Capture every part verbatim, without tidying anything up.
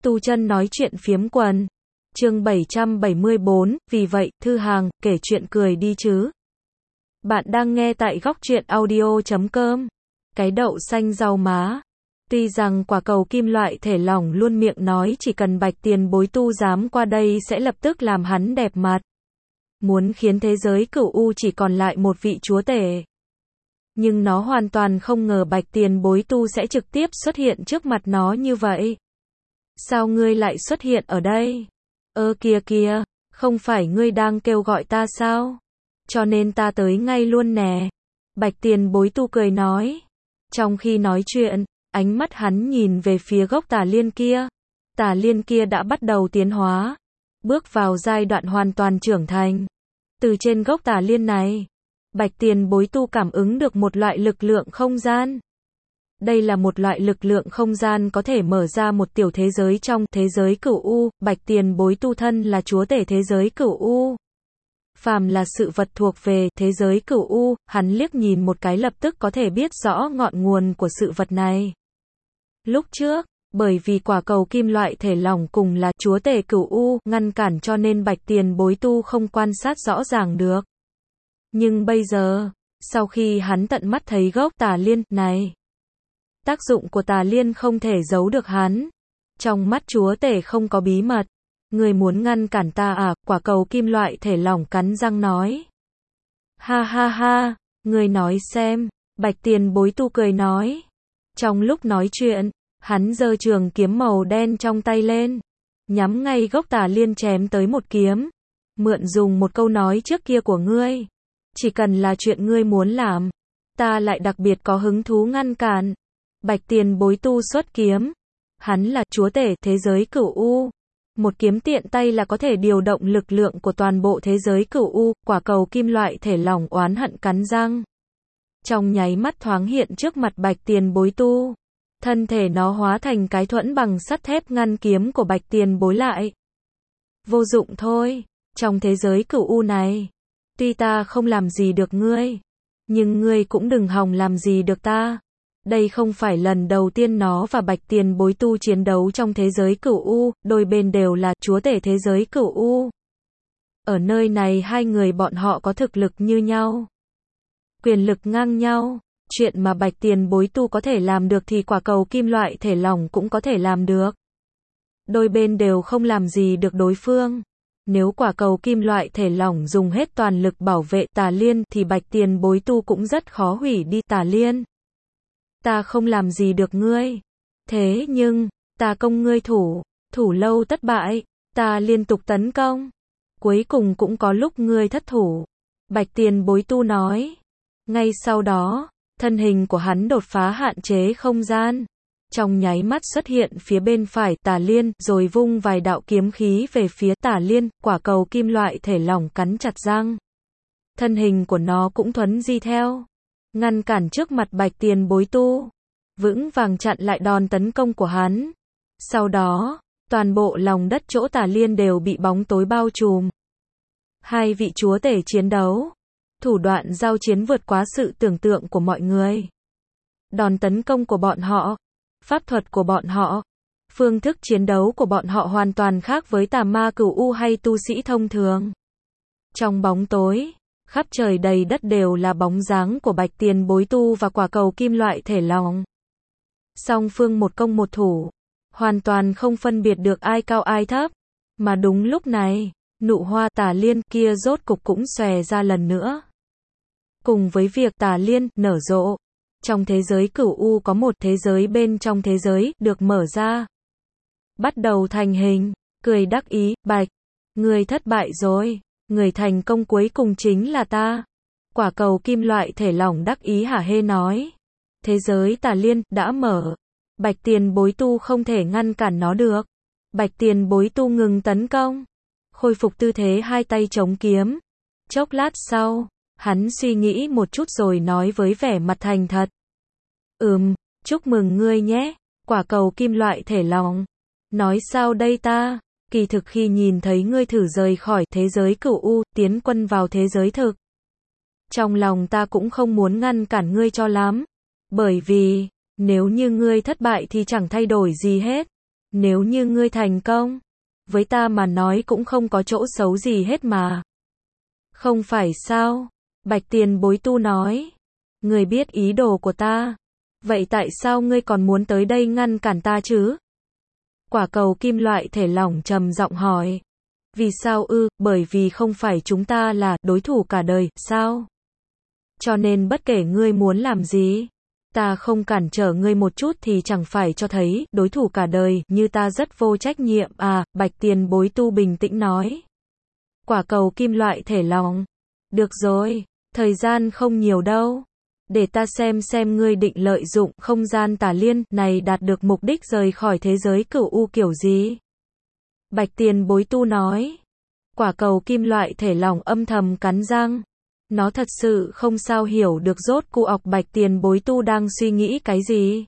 Tu Chân nói chuyện phiếm quần. Chương bảy trăm bảy mươi bốn, vì vậy, thư hàng, kể chuyện cười đi chứ. Bạn đang nghe tại góc truyện audio chấm com. Cái đậu xanh rau má. Tuy rằng quả cầu kim loại thể lỏng luôn miệng nói chỉ cần Bạch Tiền Bối tu dám qua đây sẽ lập tức làm hắn đẹp mặt. Muốn khiến thế giới cửu u chỉ còn lại một vị chúa tể. Nhưng nó hoàn toàn không ngờ Bạch Tiền Bối tu sẽ trực tiếp xuất hiện trước mặt nó như vậy. Sao ngươi lại xuất hiện ở đây? Ơ kìa kìa, không phải ngươi đang kêu gọi ta sao? Cho nên ta tới ngay luôn nè. Bạch Tiền Bối tu cười nói. Trong khi nói chuyện, ánh mắt hắn nhìn về phía gốc tà liên kia. Tà liên kia đã bắt đầu tiến hóa, bước vào giai đoạn hoàn toàn trưởng thành. Từ trên gốc tà liên này, Bạch Tiền Bối tu cảm ứng được một loại lực lượng không gian. Đây là một loại lực lượng không gian có thể mở ra một tiểu thế giới trong thế giới cửu u. Bạch Tiền Bối tu thân là chúa tể thế giới cửu u. Phàm là sự vật thuộc về thế giới cửu u, hắn liếc nhìn một cái lập tức có thể biết rõ ngọn nguồn của sự vật này. Lúc trước, bởi vì quả cầu kim loại thể lỏng cùng là chúa tể cửu u ngăn cản cho nên Bạch Tiền Bối tu không quan sát rõ ràng được. Nhưng bây giờ, sau khi hắn tận mắt thấy gốc tà liên này, tác dụng của tà liên không thể giấu được hắn. Trong mắt chúa tể không có bí mật. Người muốn ngăn cản ta à? Quả cầu kim loại thể lỏng cắn răng nói. Ha ha ha, người nói xem. Bạch Tiền Bối tu cười nói. Trong lúc nói chuyện, hắn giơ trường kiếm màu đen trong tay lên, nhắm ngay gốc tà liên chém tới một kiếm. Mượn dùng một câu nói trước kia của ngươi. Chỉ cần là chuyện ngươi muốn làm, ta lại đặc biệt có hứng thú ngăn cản. Bạch Tiền Bối tu xuất kiếm. Hắn là chúa tể thế giới cửu u. Một kiếm tiện tay là có thể điều động lực lượng của toàn bộ thế giới cửu u. Quả cầu kim loại thể lỏng oán hận cắn răng. Trong nháy mắt thoáng hiện trước mặt Bạch Tiền Bối tu. Thân thể nó hóa thành cái thuẫn bằng sắt thép ngăn kiếm của Bạch Tiền Bối lại. Vô dụng thôi. Trong thế giới cửu u này, tuy ta không làm gì được ngươi, nhưng ngươi cũng đừng hòng làm gì được ta. Đây không phải lần đầu tiên nó và Bạch Tiền Bối tu chiến đấu trong thế giới cửu u, đôi bên đều là chúa tể thế giới cửu u. Ở nơi này hai người bọn họ có thực lực như nhau, quyền lực ngang nhau. Chuyện mà Bạch Tiền Bối tu có thể làm được thì quả cầu kim loại thể lỏng cũng có thể làm được. Đôi bên đều không làm gì được đối phương. Nếu quả cầu kim loại thể lỏng dùng hết toàn lực bảo vệ tà liên thì Bạch Tiền Bối tu cũng rất khó hủy đi tà liên. Ta không làm gì được ngươi. Thế nhưng, ta công ngươi thủ, thủ lâu thất bại, ta liên tục tấn công. Cuối cùng cũng có lúc ngươi thất thủ. Bạch Tiền Bối tu nói. Ngay sau đó, thân hình của hắn đột phá hạn chế không gian. Trong nháy mắt xuất hiện phía bên phải tà liên, rồi vung vài đạo kiếm khí về phía tà liên, quả cầu kim loại thể lỏng cắn chặt răng. Thân hình của nó cũng thuấn di theo, ngăn cản trước mặt Bạch Tiền Bối tu, vững vàng chặn lại đòn tấn công của hắn. Sau đó, toàn bộ lòng đất chỗ tà liên đều bị bóng tối bao trùm. Hai vị chúa tể chiến đấu, thủ đoạn giao chiến vượt quá sự tưởng tượng của mọi người. Đòn tấn công của bọn họ, pháp thuật của bọn họ, phương thức chiến đấu của bọn họ hoàn toàn khác với tà ma cửu u hay tu sĩ thông thường. Trong bóng tối, khắp trời đầy đất đều là bóng dáng của Bạch Tiền Bối tu và quả cầu kim loại thể lỏng. Song phương một công một thủ, hoàn toàn không phân biệt được ai cao ai thấp. Mà đúng lúc này, nụ hoa tà liên kia rốt cục cũng xòe ra lần nữa. Cùng với việc tà liên nở rộ, trong thế giới cửu u có một thế giới bên trong thế giới được mở ra. Bắt đầu thành hình, cười đắc ý, Bạch, người thất bại rồi, người thành công cuối cùng chính là ta. Quả cầu kim loại thể lỏng đắc ý hả hê nói. Thế giới tà liên đã mở. Bạch Tiền Bối tu không thể ngăn cản nó được. Bạch Tiền Bối tu ngừng tấn công, khôi phục tư thế hai tay chống kiếm. Chốc lát sau, hắn suy nghĩ một chút rồi nói với vẻ mặt thành thật. Ừm, chúc mừng ngươi nhé, quả cầu kim loại thể lỏng. Nói sao đây ta? Kỳ thực khi nhìn thấy ngươi thử rời khỏi thế giới cửu u, tiến quân vào thế giới thực, trong lòng ta cũng không muốn ngăn cản ngươi cho lắm. Bởi vì, nếu như ngươi thất bại thì chẳng thay đổi gì hết. Nếu như ngươi thành công, với ta mà nói cũng không có chỗ xấu gì hết mà. Không phải sao? Bạch Tiền Bối Tu nói. Ngươi biết ý đồ của ta. Vậy tại sao ngươi còn muốn tới đây ngăn cản ta chứ? Quả cầu kim loại thể lỏng trầm giọng hỏi. Vì sao ư? Bởi vì không phải chúng ta là đối thủ cả đời, sao? Cho nên bất kể ngươi muốn làm gì, ta không cản trở ngươi một chút thì chẳng phải cho thấy đối thủ cả đời như ta rất vô trách nhiệm à, Bạch Tiền Bối Tu bình tĩnh nói. Quả cầu kim loại thể lỏng. Được rồi, thời gian không nhiều đâu. Để ta xem xem ngươi định lợi dụng không gian tà liên này đạt được mục đích rời khỏi thế giới cửu u kiểu gì. Bạch Tiền Bối Tu nói. Quả cầu kim loại thể lỏng âm thầm cắn răng. Nó thật sự không sao hiểu được rốt cuộc Bạch Tiền Bối Tu đang suy nghĩ cái gì.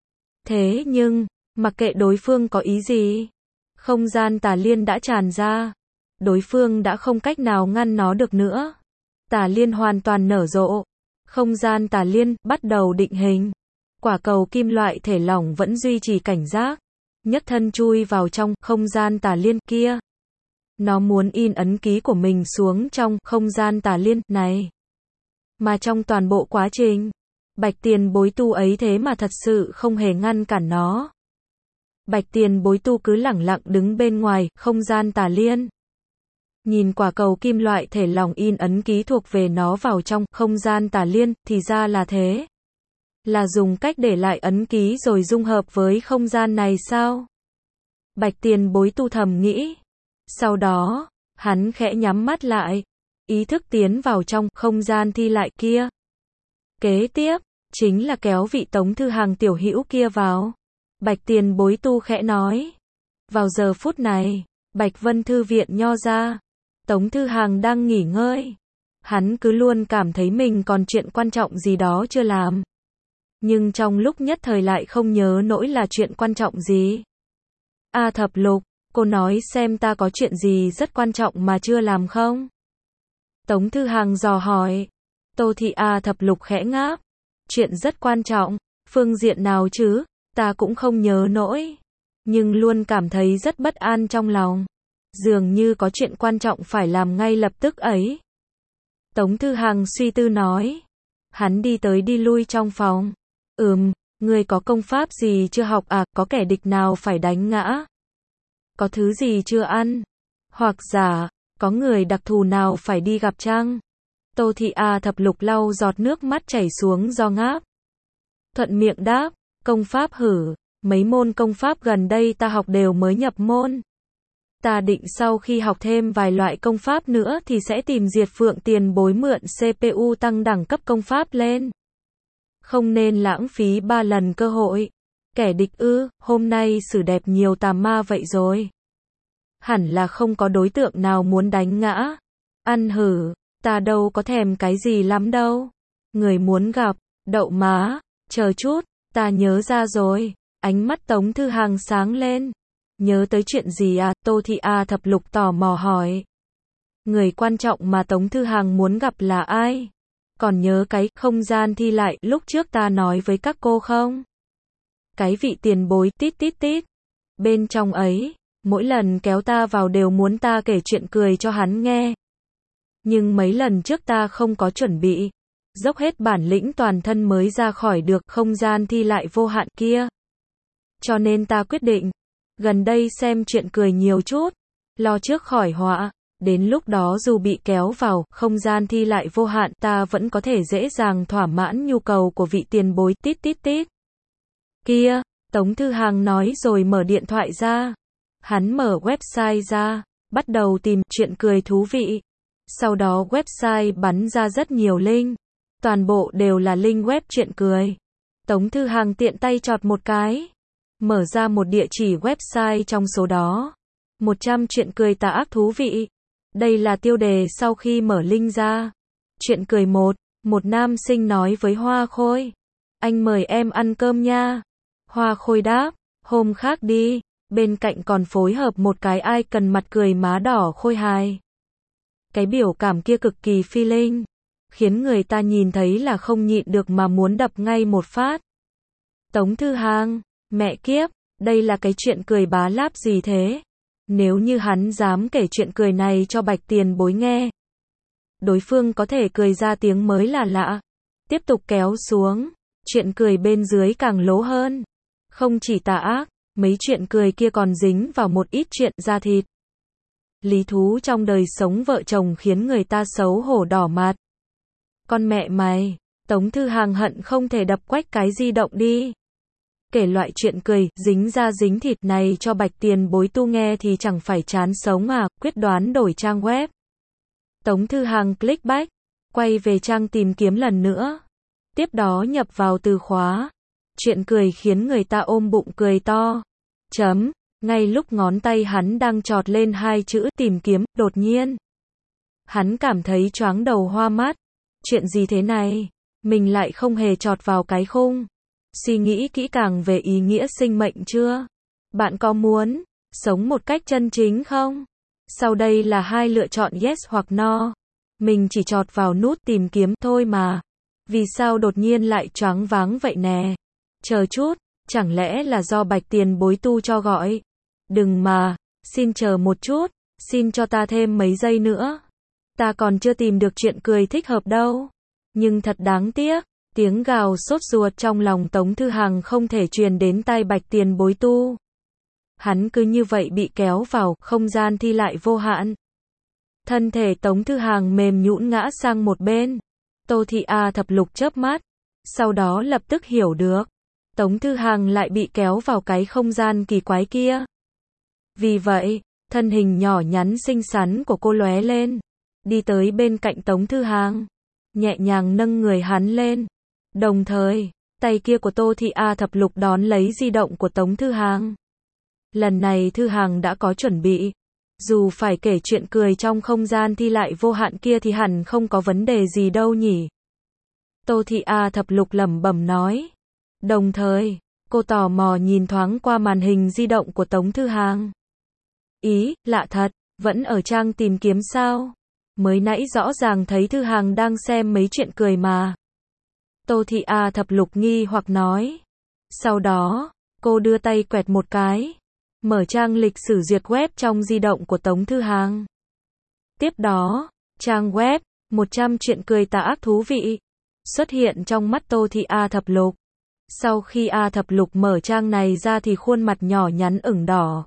Thế nhưng, mặc kệ đối phương có ý gì, không gian tà liên đã tràn ra. Đối phương đã không cách nào ngăn nó được nữa. Tà liên hoàn toàn nở rộ. Không gian tà liên bắt đầu định hình. Quả cầu kim loại thể lỏng vẫn duy trì cảnh giác. Nhất thân chui vào trong không gian tà liên kia. Nó muốn in ấn ký của mình xuống trong không gian tà liên này. Mà trong toàn bộ quá trình, Bạch Tiền Bối Tu ấy thế mà thật sự không hề ngăn cản nó. Bạch Tiền Bối Tu cứ lẳng lặng đứng bên ngoài không gian tà liên. Nhìn quả cầu kim loại thể lỏng in ấn ký thuộc về nó vào trong không gian tà liên, thì ra là thế. Là dùng cách để lại ấn ký rồi dung hợp với không gian này sao? Bạch Tiền Bối Tu thầm nghĩ. Sau đó, hắn khẽ nhắm mắt lại, ý thức tiến vào trong không gian thi lại kia. Kế tiếp, chính là kéo vị Tống Thư Hàng tiểu hữu kia vào. Bạch Tiền Bối Tu khẽ nói. Vào giờ phút này, Bạch Vân Thư viện nho ra. Tống Thư Hàng đang nghỉ ngơi. Hắn cứ luôn cảm thấy mình còn chuyện quan trọng gì đó chưa làm. Nhưng trong lúc nhất thời lại không nhớ nổi là chuyện quan trọng gì. A Thập Lục, cô nói xem ta có chuyện gì rất quan trọng mà chưa làm không? Tống Thư Hàng dò hỏi. Tô Thị A Thập Lục khẽ ngáp. Chuyện rất quan trọng, phương diện nào chứ? Ta cũng không nhớ nổi. Nhưng luôn cảm thấy rất bất an trong lòng. Dường như có chuyện quan trọng phải làm ngay lập tức ấy. Tống Thư Hàng suy tư nói. Hắn đi tới đi lui trong phòng. Ừm, ngươi có công pháp gì chưa học à, có kẻ địch nào phải đánh ngã? Có thứ gì chưa ăn? Hoặc giả, có người đặc thù nào phải đi gặp chăng? Tô Thị A Thập Lục lau giọt nước mắt chảy xuống do ngáp. Thuận miệng đáp, công pháp hử, mấy môn công pháp gần đây ta học đều mới nhập môn. Ta định sau khi học thêm vài loại công pháp nữa thì sẽ tìm Diệt Phượng Tiền Bối mượn xê pê u tăng đẳng cấp công pháp lên. Không nên lãng phí ba lần cơ hội. Kẻ địch ư, hôm nay xử đẹp nhiều tà ma vậy rồi. Hẳn là không có đối tượng nào muốn đánh ngã. Ăn hử, ta đâu có thèm cái gì lắm đâu. Người muốn gặp, đậu má, chờ chút, ta nhớ ra rồi. Ánh mắt Tống Thư Hàng sáng lên. Nhớ tới chuyện gì à? Tô Thị A Thập Lục tò mò hỏi. Người quan trọng mà Tống Thư Hàng muốn gặp là ai? Còn nhớ cái không gian thi lại lúc trước ta nói với các cô không? Cái vị tiền bối tít tít tít. Bên trong ấy, mỗi lần kéo ta vào đều muốn ta kể chuyện cười cho hắn nghe. Nhưng mấy lần trước ta không có chuẩn bị. Dốc hết bản lĩnh toàn thân mới ra khỏi được không gian thi lại vô hạn kia. Cho nên ta quyết định, gần đây xem chuyện cười nhiều chút, lo trước khỏi họa. Đến lúc đó dù bị kéo vào không gian thi lại vô hạn ta vẫn có thể dễ dàng thỏa mãn nhu cầu của vị tiền bối tít tít tít. Kia, Tống Thư Hàng nói rồi mở điện thoại ra. Hắn mở website ra, bắt đầu tìm chuyện cười thú vị. Sau đó website bắn ra rất nhiều link. Toàn bộ đều là link web chuyện cười. Tống Thư Hàng tiện tay chọt một cái. Mở ra một địa chỉ website trong số đó. một trăm chuyện cười tà ác thú vị. Đây là tiêu đề sau khi mở link ra. Chuyện cười một. Một nam sinh nói với Hoa Khôi. Anh mời em ăn cơm nha. Hoa Khôi đáp. Hôm khác đi. Bên cạnh còn phối hợp một cái ai cần mặt cười má đỏ khôi hài. Cái biểu cảm kia cực kỳ feeling. Khiến người ta nhìn thấy là không nhịn được mà muốn đập ngay một phát. Tống Thư Hàng. Mẹ kiếp. Đây là cái chuyện cười bá láp gì thế? Nếu như hắn dám kể chuyện cười này cho Bạch Tiền Bối nghe, đối phương có thể cười ra tiếng mới là lạ. Tiếp tục kéo xuống, chuyện cười bên dưới càng lố hơn. Không chỉ tà ác, mấy chuyện cười kia còn dính vào một ít chuyện da thịt. Lý thú trong đời sống vợ chồng khiến người ta xấu hổ đỏ mặt. Con mẹ mày, Tống Thư Hàng hận không thể đập quách cái di động đi. Kể loại chuyện cười, dính da dính thịt này cho Bạch Tiền Bối tu nghe thì chẳng phải chán sống à, quyết đoán đổi trang web. Tống Thư Hàng click back, quay về trang tìm kiếm lần nữa. Tiếp đó nhập vào từ khóa. Chuyện cười khiến người ta ôm bụng cười to. Chấm, ngay lúc ngón tay hắn đang chọt lên hai chữ tìm kiếm, đột nhiên. Hắn cảm thấy choáng đầu hoa mắt. Chuyện gì thế này? Mình lại không hề chọt vào cái khung. Suy nghĩ kỹ càng về ý nghĩa sinh mệnh chưa? Bạn có muốn sống một cách chân chính không? Sau đây là hai lựa chọn yes hoặc no. Mình chỉ chọt vào nút tìm kiếm thôi mà. Vì sao đột nhiên lại choáng váng vậy nè? Chờ chút, chẳng lẽ là do Bạch Tiền Bối tu cho gọi? Đừng mà, xin chờ một chút, xin cho ta thêm mấy giây nữa. Ta còn chưa tìm được chuyện cười thích hợp đâu. Nhưng thật đáng tiếc, tiếng gào sốt ruột trong lòng Tống Thư Hàng không thể truyền đến tai Bạch Tiền Bối tu. Hắn cứ như vậy bị kéo vào không gian thi lại vô hạn. Thân thể Tống Thư Hàng mềm nhũn ngã sang một bên. Tô Thị A Thập Lục chớp mắt, sau đó lập tức hiểu được. Tống Thư Hàng lại bị kéo vào cái không gian kỳ quái kia. Vì vậy, thân hình nhỏ nhắn xinh xắn của cô lóe lên, đi tới bên cạnh Tống Thư Hàng, nhẹ nhàng nâng người hắn lên. Đồng thời, tay kia của Tô Thị A Thập Lục đón lấy di động của Tống Thư Hàng. Lần này Thư Hàng đã có chuẩn bị. Dù phải kể chuyện cười trong không gian thi lại vô hạn kia thì hẳn không có vấn đề gì đâu nhỉ. Tô Thị A Thập Lục lẩm bẩm nói. Đồng thời, cô tò mò nhìn thoáng qua màn hình di động của Tống Thư Hàng. Ý, lạ thật, vẫn ở trang tìm kiếm sao? Mới nãy rõ ràng thấy Thư Hàng đang xem mấy chuyện cười mà. Tô Thị A Thập Lục nghi hoặc nói. Sau đó, cô đưa tay quẹt một cái. Mở trang lịch sử duyệt web trong di động của Tống Thư Hàng. Tiếp đó, trang web, một trăm chuyện cười tà ác thú vị, xuất hiện trong mắt Tô Thị A Thập Lục. Sau khi A Thập Lục mở trang này ra thì khuôn mặt nhỏ nhắn ửng đỏ.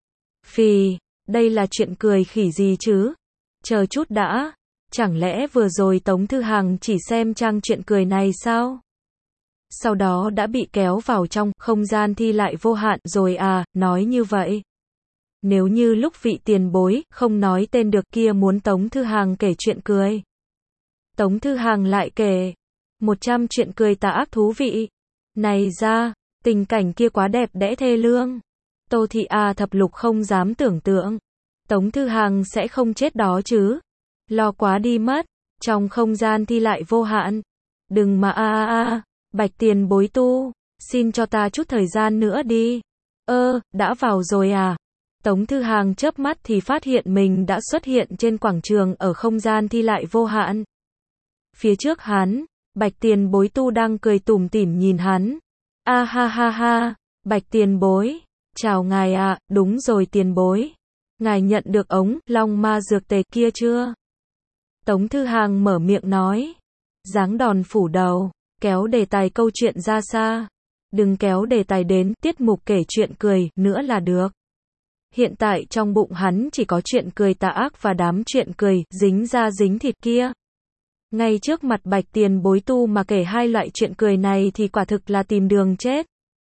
Phì, đây là chuyện cười khỉ gì chứ? Chờ chút đã, chẳng lẽ vừa rồi Tống Thư Hàng chỉ xem trang chuyện cười này sao? Sau đó đã bị kéo vào trong không gian thi lại vô hạn rồi à, nói như vậy. Nếu như lúc vị tiền bối không nói tên được kia muốn Tống Thư Hàng kể chuyện cười. Tống Thư Hàng lại kể một trăm chuyện cười tà ác thú vị. Này ra, tình cảnh kia quá đẹp đẽ thê lương. Tô Thị A Thập Lục không dám tưởng tượng. Tống Thư Hàng sẽ không chết đó chứ. Lo quá đi mất. Trong không gian thi lại vô hạn. Đừng mà a a a. Bạch Tiền Bối tu, xin cho ta chút thời gian nữa đi. Ơ, đã vào rồi à? Tống Thư Hàng chớp mắt thì phát hiện mình đã xuất hiện trên quảng trường ở không gian thi lại vô hạn. Phía trước hắn, Bạch Tiền Bối tu đang cười tủm tỉm nhìn hắn. A ha ha ha, Bạch Tiền Bối, chào ngài ạ, đúng rồi tiền bối. Ngài nhận được ống long ma dược tề kia chưa? Tống Thư Hàng mở miệng nói. Giáng đòn phủ đầu. Kéo đề tài câu chuyện ra xa. Đừng kéo đề tài đến tiết mục kể chuyện cười nữa là được. Hiện tại trong bụng hắn chỉ có chuyện cười tà ác và đám chuyện cười dính da dính thịt kia. Ngay trước mặt Bạch Tiền Bối tu mà kể hai loại chuyện cười này thì quả thực là tìm đường chết.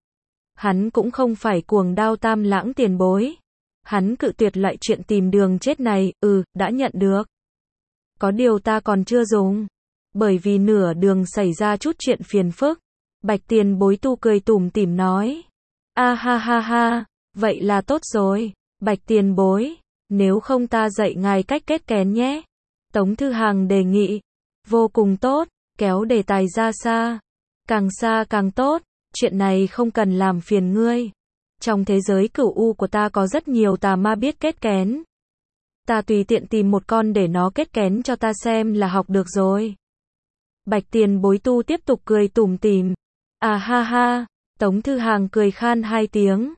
Hắn cũng không phải cuồng đao tam lãng tiền bối. Hắn cự tuyệt loại chuyện tìm đường chết này, ừ, đã nhận được. Có điều ta còn chưa dùng. Bởi vì nửa đường xảy ra chút chuyện phiền phức. Bạch Tiền Bối tu cười tủm tỉm nói. A ha ha ha, vậy là tốt rồi. Bạch Tiền Bối, nếu không ta dạy ngài cách kết kén nhé. Tống Thư Hàng đề nghị. Vô cùng tốt, kéo đề tài ra xa. Càng xa càng tốt, chuyện này không cần làm phiền ngươi. Trong thế giới cửu u của ta có rất nhiều tà ma biết kết kén. Ta tùy tiện tìm một con để nó kết kén cho ta xem là học được rồi. Bạch Tiền Bối tu tiếp tục cười tủm tỉm. À ha ha, Tống Thư Hàng cười khan hai tiếng.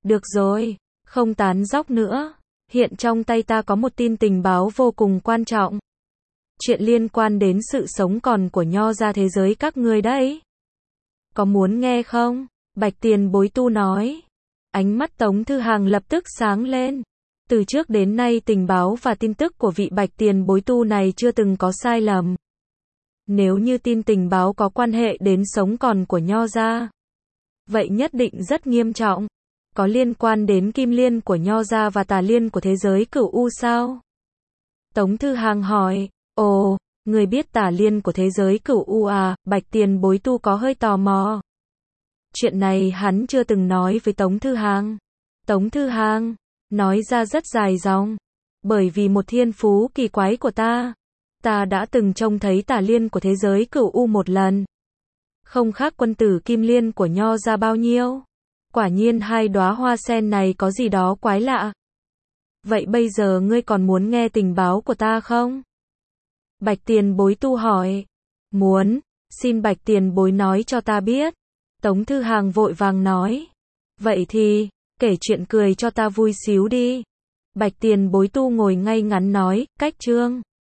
Được rồi, không tán dóc nữa. Hiện trong tay ta có một tin tình báo vô cùng quan trọng. Chuyện liên quan đến sự sống còn của Nho gia thế giới các ngươi đấy. Có muốn nghe không? Bạch Tiền Bối tu nói. Ánh mắt Tống Thư Hàng lập tức sáng lên. Từ trước đến nay tình báo và tin tức của vị Bạch Tiền Bối tu này chưa từng có sai lầm. Nếu như tin tình báo có quan hệ đến sống còn của Nho gia, vậy nhất định rất nghiêm trọng. Có liên quan đến kim liên của Nho gia và tà liên của thế giới Cửu U sao? Tống Thư Hàng hỏi. Ồ, người biết tà liên của thế giới Cửu U à? Bạch Tiền Bối tu có hơi tò mò. Chuyện này hắn chưa từng nói với Tống Thư Hàng. Tống Thư Hàng nói ra rất dài dòng. Bởi vì một thiên phú kỳ quái của ta, ta đã từng trông thấy tà liên của thế giới Cửu U một lần. Không khác quân tử kim liên của Nho gia bao nhiêu. Quả nhiên hai đóa hoa sen này có gì đó quái lạ. Vậy bây giờ ngươi còn muốn nghe tình báo của ta không? Bạch Tiền Bối tu hỏi. Muốn, xin Bạch Tiền Bối nói cho ta biết. Tống Thư Hàng vội vàng nói. Vậy thì, kể chuyện cười cho ta vui xíu đi. Bạch Tiền Bối tu ngồi ngay ngắn nói, cách chương.